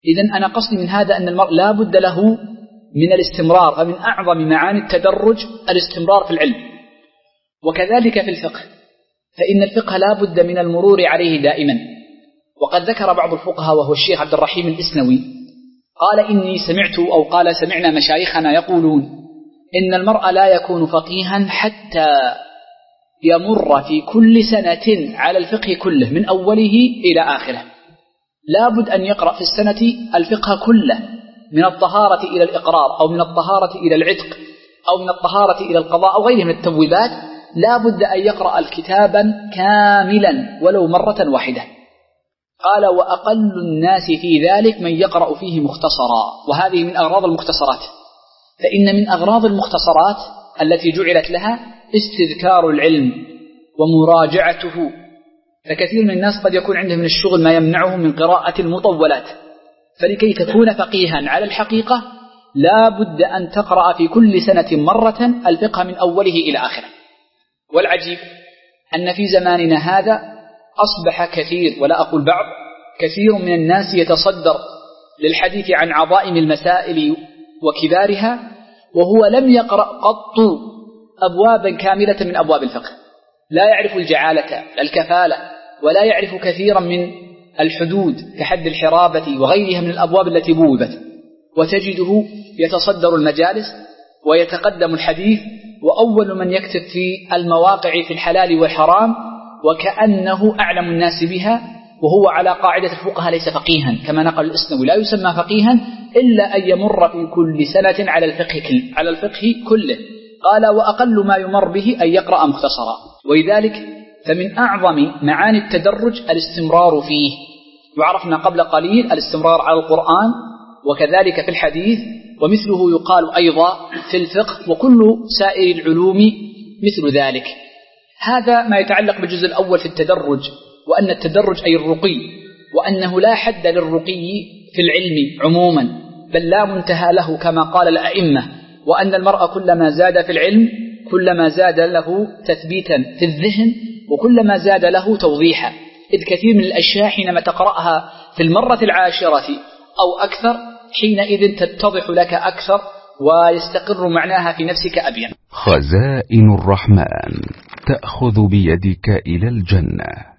إذن أنا قصدي من هذا أن المرء لا بد له من الاستمرار، فمن أعظم معاني التدرج الاستمرار في العلم. وكذلك في الفقه، فإن الفقه لا بد من المرور عليه دائما. وقد ذكر بعض الفقهاء وهو الشيخ عبد الرحيم الإسنوي قال إني سمعت أو قال سمعنا مشايخنا يقولون إن المرء لا يكون فقيها حتى يمر في كل سنة على الفقه كله من أوله إلى آخره. لا بد أن يقرأ في السنة الفقه كله، من الطهارة إلى الإقرار، أو من الطهارة إلى العتق، أو من الطهارة إلى القضاء، أو غيره من التبويبات. لا بد أن يقرأ الكتابا كاملا ولو مرة واحدة. قال وأقل الناس في ذلك من يقرأ فيه مختصرا، وهذه من أغراض المختصرات. فإن من أغراض المختصرات التي جعلت لها استذكار العلم ومراجعته، فكثير من الناس قد يكون عنده من الشغل ما يمنعه من قراءة المطولات. فلكي تكون فقيها على الحقيقة لا بد أن تقرأ في كل سنة مرة الفقه من أوله إلى آخره. والعجيب أن في زماننا هذا أصبح كثير، ولا أقول بعض، كثير من الناس يتصدر للحديث عن عظائم المسائل وكبارها وهو لم يقرأ قط أبوابا كاملة من أبواب الفقه، لا يعرف الجعالة الكفالة، ولا يعرف كثيرا من الحدود كحد الحرابة وغيرها من الأبواب التي بوبت، وتجده يتصدر المجالس ويتقدم الحديث، وأول من يكتب في المواقع في الحلال والحرام وكأنه أعلم الناس بها، وهو على قاعدة الفقهاء ليس فقيها كما نقل الإسنوي، لا يسمى فقيها إلا أن يمر في كل سنة على الفقه كله. قال وأقل ما يمر به أن يقرأ مختصرا. ولذلك فمن أعظم معاني التدرج الاستمرار فيه. وعرفنا قبل قليل الاستمرار على القرآن، وكذلك في الحديث، ومثله يقال أيضا في الفقه، وكل سائر العلوم مثل ذلك. هذا ما يتعلق بالجزء الأول في التدرج، وأن التدرج أي الرقي، وأنه لا حد للرقي في العلم عموما، بل لا منتهى له كما قال الأئمة، وأن المرء كلما زاد في العلم كلما زاد له تثبيتا في الذهن، وكلما زاد له توضيحا، إذ كثير من الأشياء حينما تقرأها في المرة 10 أو أكثر حينئذ تتضح لك أكثر ويستقر معناها في نفسك أبين. خزائن الرحمن تأخذ بيدك إلى الجنة.